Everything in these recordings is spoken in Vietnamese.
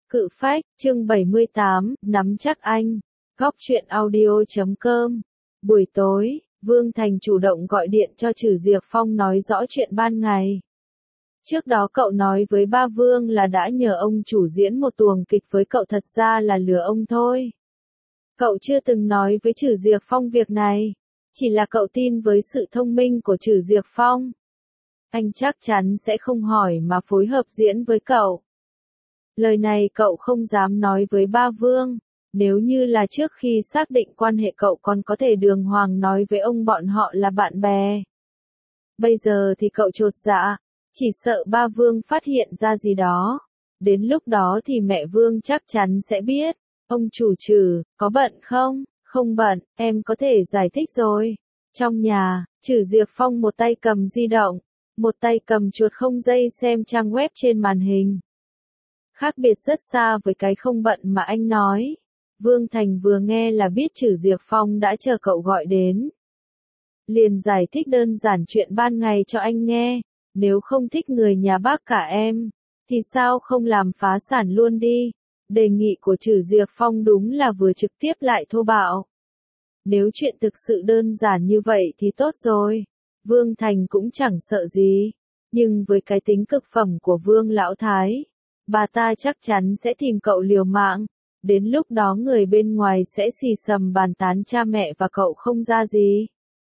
Cự phách, chương 78, nắm chắc anh. Góc truyện audio.com. Buổi tối, Vương Thành chủ động gọi điện cho Trử Diệp Phong nói rõ chuyện ban ngày. Trước đó cậu nói với ba Vương là đã nhờ ông chủ diễn một tuồng kịch với cậu, thật ra là lừa ông thôi. Cậu chưa từng nói với Trử Diệp Phong việc này, chỉ là cậu tin với sự thông minh của Trử Diệp Phong. Anh chắc chắn sẽ không hỏi mà phối hợp diễn với cậu. Lời này cậu không dám nói với ba Vương, nếu như là trước khi xác định quan hệ cậu còn có thể đường hoàng nói với ông bọn họ là bạn bè. Bây giờ thì cậu chột dạ, chỉ sợ ba Vương phát hiện ra gì đó. Đến lúc đó thì mẹ Vương chắc chắn sẽ biết. Ông chủ Trử, có bận không? Không bận, em có thể giải thích rồi. Trong nhà, Trử Diệp Phong một tay cầm di động, một tay cầm chuột không dây xem trang web trên màn hình. Khác biệt rất xa với cái không bận mà anh nói. Vương Thành vừa nghe là biết Trử Diệp Phong đã chờ cậu gọi đến. Liền giải thích đơn giản chuyện ban ngày cho anh nghe. Nếu không thích người nhà bác cả em, thì sao không làm phá sản luôn đi. Đề nghị của Trử Diệp Phong đúng là vừa trực tiếp lại thô bạo. Nếu chuyện thực sự đơn giản như vậy thì tốt rồi. Vương Thành cũng chẳng sợ gì. Nhưng với cái tính cực phẩm của Vương Lão Thái, bà ta chắc chắn sẽ tìm cậu liều mạng. Đến lúc đó người bên ngoài sẽ xì xầm bàn tán cha mẹ và cậu không ra gì.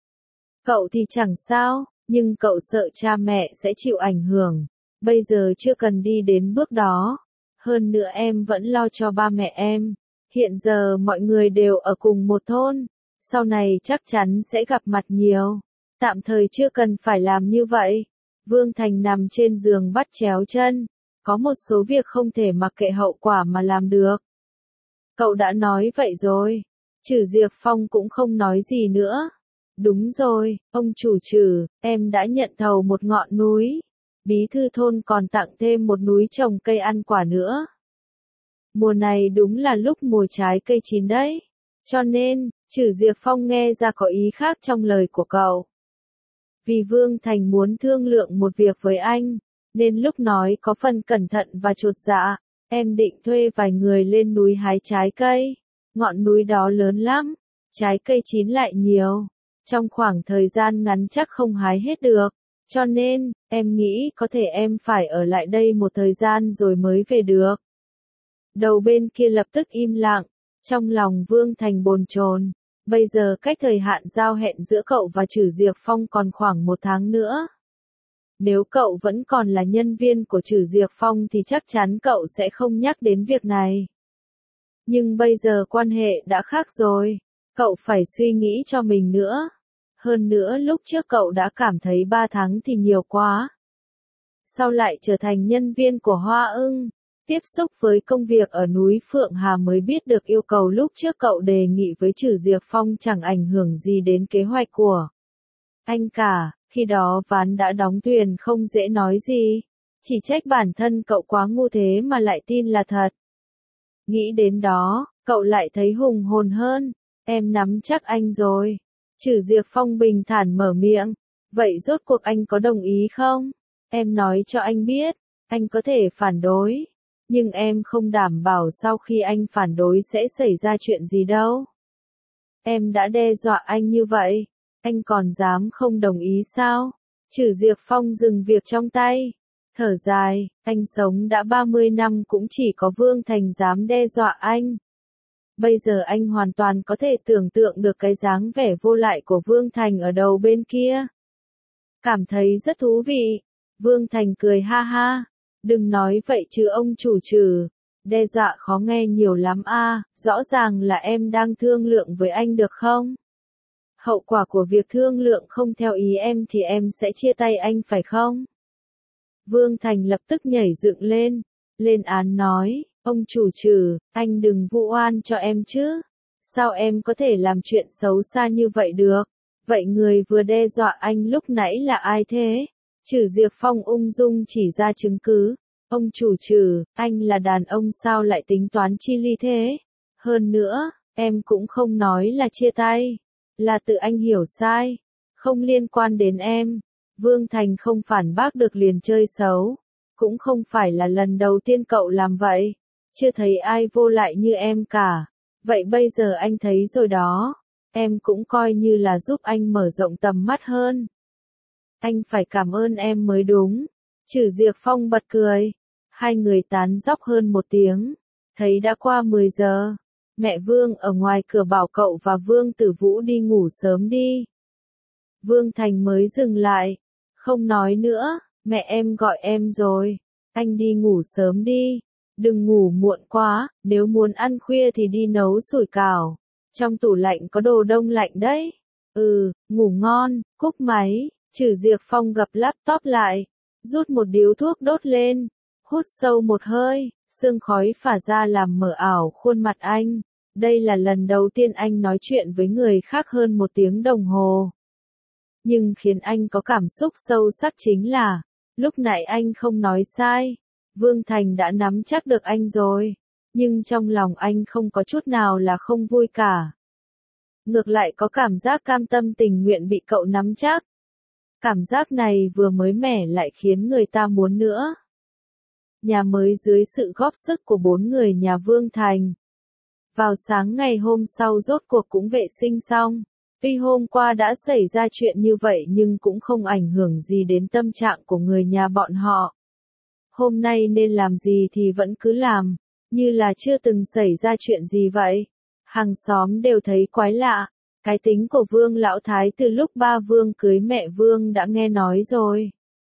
Cậu thì chẳng sao, nhưng cậu sợ cha mẹ sẽ chịu ảnh hưởng. Bây giờ chưa cần đi đến bước đó. Hơn nữa em vẫn lo cho ba mẹ em. Hiện giờ mọi người đều ở cùng một thôn. Sau này chắc chắn sẽ gặp mặt nhiều. Tạm thời chưa cần phải làm như vậy. Vương Thành nằm trên giường bắt chéo chân. Có một số việc không thể mặc kệ hậu quả mà làm được. Cậu đã nói vậy rồi. Trử Diệp Phong cũng không nói gì nữa. Đúng rồi, ông chủ Trử, em đã nhận thầu một ngọn núi. Bí thư thôn còn tặng thêm một núi trồng cây ăn quả nữa. Mùa này đúng là lúc mùa trái cây chín đấy. Cho nên, Trử Diệp Phong nghe ra có ý khác trong lời của cậu. Vì Vương Thành muốn thương lượng một việc với anh, nên lúc nói có phần cẩn thận và chột dạ. Em định thuê vài người lên núi hái trái cây. Ngọn núi đó lớn lắm, trái cây chín lại nhiều. Trong khoảng thời gian ngắn chắc không hái hết được. Cho nên, em nghĩ có thể em phải ở lại đây một thời gian rồi mới về được. Đầu bên kia lập tức im lặng. Trong lòng Vương Thành bồn chồn. Bây giờ cách thời hạn giao hẹn giữa cậu và Trử Diệp Phong còn khoảng 1 tháng nữa. Nếu cậu vẫn còn là nhân viên của Trử Diệp Phong thì chắc chắn cậu sẽ không nhắc đến việc này. Nhưng bây giờ quan hệ đã khác rồi. Cậu phải suy nghĩ cho mình nữa. Hơn nữa lúc trước cậu đã cảm thấy 3 tháng thì nhiều quá. Sau lại trở thành nhân viên của Hoa Ưng, tiếp xúc với công việc ở núi Phượng Hà mới biết được yêu cầu lúc trước cậu đề nghị với Trử Diệp Phong chẳng ảnh hưởng gì đến kế hoạch của anh cả. Khi đó ván đã đóng thuyền không dễ nói gì. Chỉ trách bản thân cậu quá ngu thế mà lại tin là thật. Nghĩ đến đó, cậu lại thấy hùng hồn hơn. Em nắm chắc anh rồi. Trử Diệp Phong bình thản mở miệng. Vậy rốt cuộc anh có đồng ý không? Em nói cho anh biết, anh có thể phản đối. Nhưng em không đảm bảo sau khi anh phản đối sẽ xảy ra chuyện gì đâu. Em đã đe dọa anh như vậy, anh còn dám không đồng ý sao? Trử Diệp Phong dừng việc trong tay. Thở dài, anh sống đã 30 năm cũng chỉ có Vương Thành dám đe dọa anh. Bây giờ anh hoàn toàn có thể tưởng tượng được cái dáng vẻ vô lại của Vương Thành ở đầu bên kia. Cảm thấy rất thú vị. Vương Thành cười ha ha. Đừng nói vậy chứ ông chủ Trử. Đe dọa khó nghe nhiều lắm a. Rõ ràng là em đang thương lượng với anh được không? Hậu quả của việc thương lượng không theo ý em thì em sẽ chia tay anh phải không? Vương Thành lập tức nhảy dựng lên. Lên án nói. Ông chủ Trử, anh đừng vu oan cho em chứ. Sao em có thể làm chuyện xấu xa như vậy được? Vậy người vừa đe dọa anh lúc nãy là ai thế? Trử Diệp Phong ung dung chỉ ra chứng cứ. Ông chủ Trử, anh là đàn ông sao lại tính toán chi ly thế? Hơn nữa, em cũng không nói là chia tay. Là tự anh hiểu sai. Không liên quan đến em. Vương Thành không phản bác được liền chơi xấu. Cũng không phải là lần đầu tiên cậu làm vậy. chưa thấy ai vô lại như em cả. Vậy bây giờ anh thấy rồi đó, em cũng coi như là giúp anh mở rộng tầm mắt hơn. Anh phải cảm ơn em mới đúng. Trử Diệc Phong bật cười. Hai người tán dóc hơn một tiếng. Thấy đã qua 10 giờ. Mẹ Vương ở ngoài cửa bảo cậu và Vương Tử Vũ đi ngủ sớm đi. Vương Thành mới dừng lại. Không nói nữa, mẹ em gọi em rồi. Anh đi ngủ sớm đi. Đừng ngủ muộn quá, nếu muốn ăn khuya thì đi nấu sủi cảo. Trong tủ lạnh có đồ đông lạnh đấy. Ngủ ngon, cúp máy. Trử Diệc Phong gập laptop lại. Rút một điếu thuốc đốt lên. Hút sâu một hơi, sương khói phả ra làm mờ ảo khuôn mặt anh. Đây là lần đầu tiên anh nói chuyện với người khác hơn 1 tiếng đồng hồ. Nhưng khiến anh có cảm xúc sâu sắc chính là, lúc nãy anh không nói sai. Vương Thành đã nắm chắc được anh rồi. Nhưng trong lòng anh không có chút nào là không vui cả. Ngược lại có cảm giác cam tâm tình nguyện bị cậu nắm chắc. Cảm giác này vừa mới mẻ lại khiến người ta muốn nữa. Nhà mới dưới sự góp sức của 4 người nhà Vương Thành. Vào sáng ngày hôm sau rốt cuộc cũng vệ sinh xong. Tuy hôm qua đã xảy ra chuyện như vậy nhưng cũng không ảnh hưởng gì đến tâm trạng của người nhà bọn họ. Hôm nay nên làm gì thì vẫn cứ làm, như là chưa từng xảy ra chuyện gì vậy. Hàng xóm đều thấy quái lạ. Cái tính của Vương Lão Thái từ lúc ba Vương cưới mẹ Vương đã nghe nói rồi.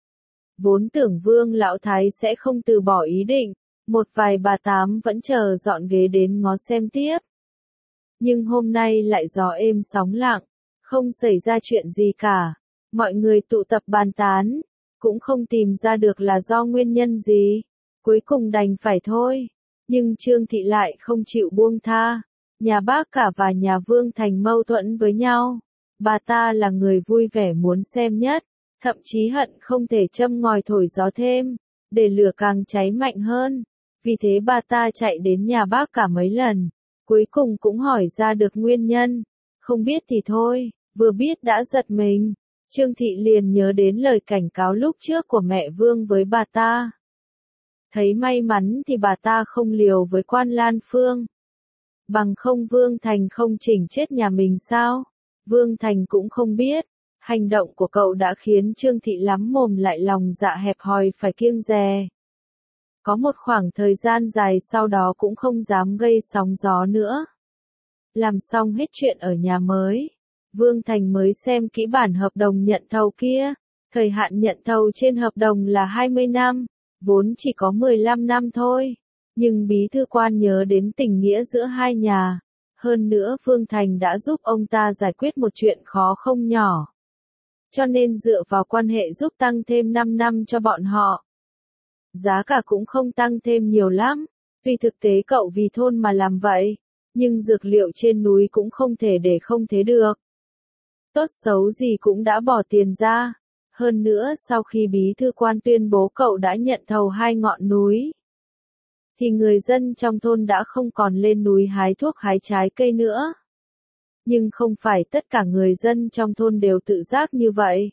Vốn tưởng Vương Lão Thái sẽ không từ bỏ ý định, một vài bà tám vẫn chờ dọn ghế đến ngó xem tiếp. Nhưng hôm nay lại gió êm sóng lặng, không xảy ra chuyện gì cả. Mọi người tụ tập bàn tán, cũng không tìm ra được là do nguyên nhân gì. Cuối cùng đành phải thôi. Nhưng Trương Thị lại không chịu buông tha. Nhà bác cả và nhà Vương Thành mâu thuẫn với nhau. Bà ta là người vui vẻ muốn xem nhất, thậm chí hận không thể châm ngòi thổi gió thêm, để lửa càng cháy mạnh hơn. Vì thế bà ta chạy đến nhà bác cả mấy lần, cuối cùng cũng hỏi ra được nguyên nhân. Không biết thì thôi, vừa biết đã giật mình. Trương Thị liền nhớ đến lời cảnh cáo lúc trước của mẹ Vương với bà ta. Thấy may mắn thì bà ta không liều với Quan Lan Phương. Bằng không Vương Thành không chỉnh chết nhà mình sao? Vương Thành cũng không biết. Hành động của cậu đã khiến Trương Thị lắm mồm lại lòng dạ hẹp hòi phải kiêng dè. Có một khoảng thời gian dài sau đó cũng không dám gây sóng gió nữa. Làm xong hết chuyện ở nhà mới, Vương Thành mới xem kỹ bản hợp đồng nhận thầu kia. Thời hạn nhận thầu trên hợp đồng là 20 năm, vốn chỉ có 15 năm thôi. Nhưng bí thư Quan nhớ đến tình nghĩa giữa hai nhà. Hơn nữa Vương Thành đã giúp ông ta giải quyết một chuyện khó không nhỏ. Cho nên dựa vào quan hệ giúp tăng thêm 5 năm cho bọn họ. Giá cả cũng không tăng thêm nhiều lắm. Tuy thực tế cậu vì thôn mà làm vậy. Nhưng dược liệu trên núi cũng không thể để không thế được. Tốt xấu gì cũng đã bỏ tiền ra. Hơn nữa sau khi bí thư Quan tuyên bố cậu đã nhận thầu 2 ngọn núi, thì người dân trong thôn đã không còn lên núi hái thuốc hái trái cây nữa. Nhưng không phải tất cả người dân trong thôn đều tự giác như vậy.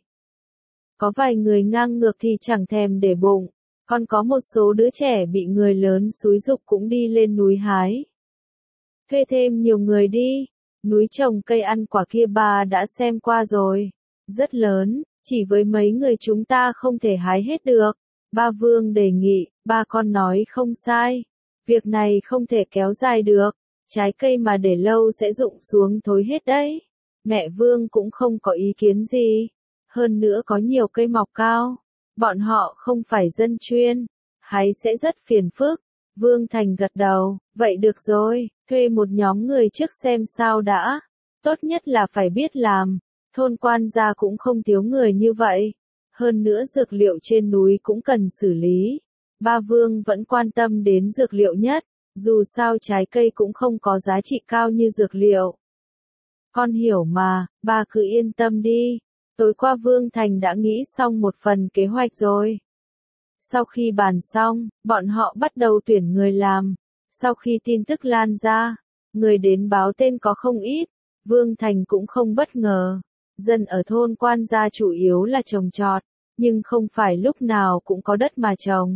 Có vài người ngang ngược thì chẳng thèm để bụng, còn có một số đứa trẻ bị người lớn xúi giục cũng đi lên núi hái. Thuê thêm nhiều người đi, núi trồng cây ăn quả kia bà đã xem qua rồi, rất lớn, chỉ với mấy người chúng ta không thể hái hết được. Ba Vương đề nghị, ba con nói không sai, việc này không thể kéo dài được, trái cây mà để lâu sẽ rụng xuống thối hết đấy. Mẹ Vương cũng không có ý kiến gì, hơn nữa có nhiều cây mọc cao, bọn họ không phải dân chuyên, hái sẽ rất phiền phức. Vương Thành gật đầu, vậy được rồi, thuê một nhóm người trước xem sao đã, tốt nhất là phải biết làm, thôn Quan gia cũng không thiếu người như vậy. Hơn nữa dược liệu trên núi cũng cần xử lý. Ba Vương vẫn quan tâm đến dược liệu nhất, dù sao trái cây cũng không có giá trị cao như dược liệu. Con hiểu mà, ba cứ yên tâm đi. Tối qua Vương Thành đã nghĩ xong một phần kế hoạch rồi. Sau khi bàn xong, bọn họ bắt đầu tuyển người làm. Sau khi tin tức lan ra, người đến báo tên có không ít, Vương Thành cũng không bất ngờ. Dân ở thôn Quan gia chủ yếu là trồng trọt, nhưng không phải lúc nào cũng có đất mà trồng.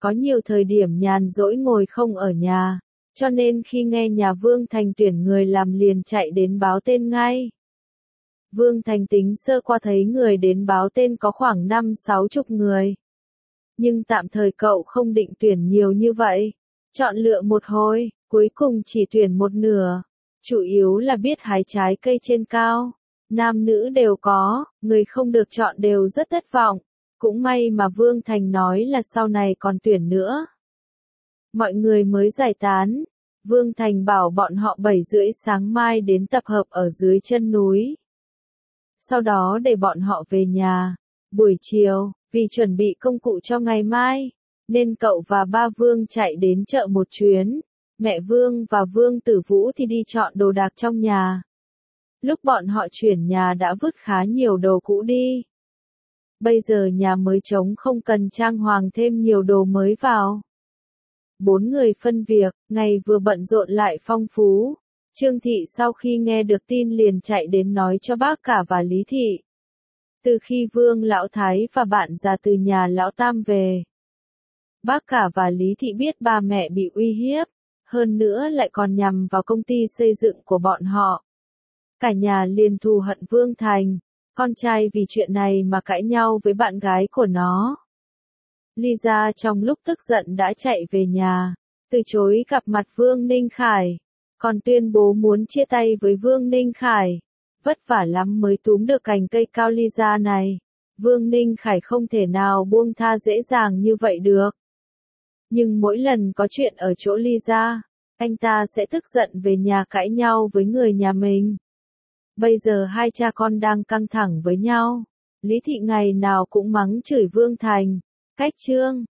Có nhiều thời điểm nhàn rỗi ngồi không ở nhà, cho nên khi nghe nhà Vương Thành tuyển người làm liền chạy đến báo tên ngay. Vương Thành tính sơ qua thấy người đến báo tên có khoảng 50-60 người. Nhưng tạm thời cậu không định tuyển nhiều như vậy. Chọn lựa một hồi, cuối cùng chỉ tuyển một nửa. Chủ yếu là biết hái trái cây trên cao. Nam nữ đều có, người không được chọn đều rất thất vọng. Cũng may mà Vương Thành nói là sau này còn tuyển nữa. Mọi người mới giải tán. Vương Thành bảo bọn họ 7:30 sáng mai đến tập hợp ở dưới chân núi. Sau đó để bọn họ về nhà. Buổi chiều, vì chuẩn bị công cụ cho ngày mai, nên cậu và ba Vương chạy đến chợ một chuyến. Mẹ Vương và Vương Tử Vũ thì đi chọn đồ đạc trong nhà. Lúc bọn họ chuyển nhà đã vứt khá nhiều đồ cũ đi. Bây giờ nhà mới trống không cần trang hoàng thêm nhiều đồ mới vào. 4 người phân việc, ngày vừa bận rộn lại phong phú. Trương Thị sau khi nghe được tin liền chạy đến nói cho bác cả và Lý Thị. Từ khi Vương Lão Thái và bạn già từ nhà Lão Tam về, bác cả và Lý Thị biết ba mẹ bị uy hiếp, hơn nữa lại còn nhằm vào công ty xây dựng của bọn họ. Cả nhà liền thù hận Vương Thành, con trai vì chuyện này mà cãi nhau với bạn gái của nó. Lisa trong lúc tức giận đã chạy về nhà, từ chối gặp mặt Vương Ninh Khải, còn tuyên bố muốn chia tay với Vương Ninh Khải. Vất vả lắm mới túm được cành cây cao Lisa này. Vương Ninh Khải không thể nào buông tha dễ dàng như vậy được. Nhưng mỗi lần có chuyện ở chỗ Lisa, anh ta sẽ tức giận về nhà cãi nhau với người nhà mình. Bây giờ hai cha con đang căng thẳng với nhau. Lý Thị ngày nào cũng mắng chửi Vương Thành. Cách chương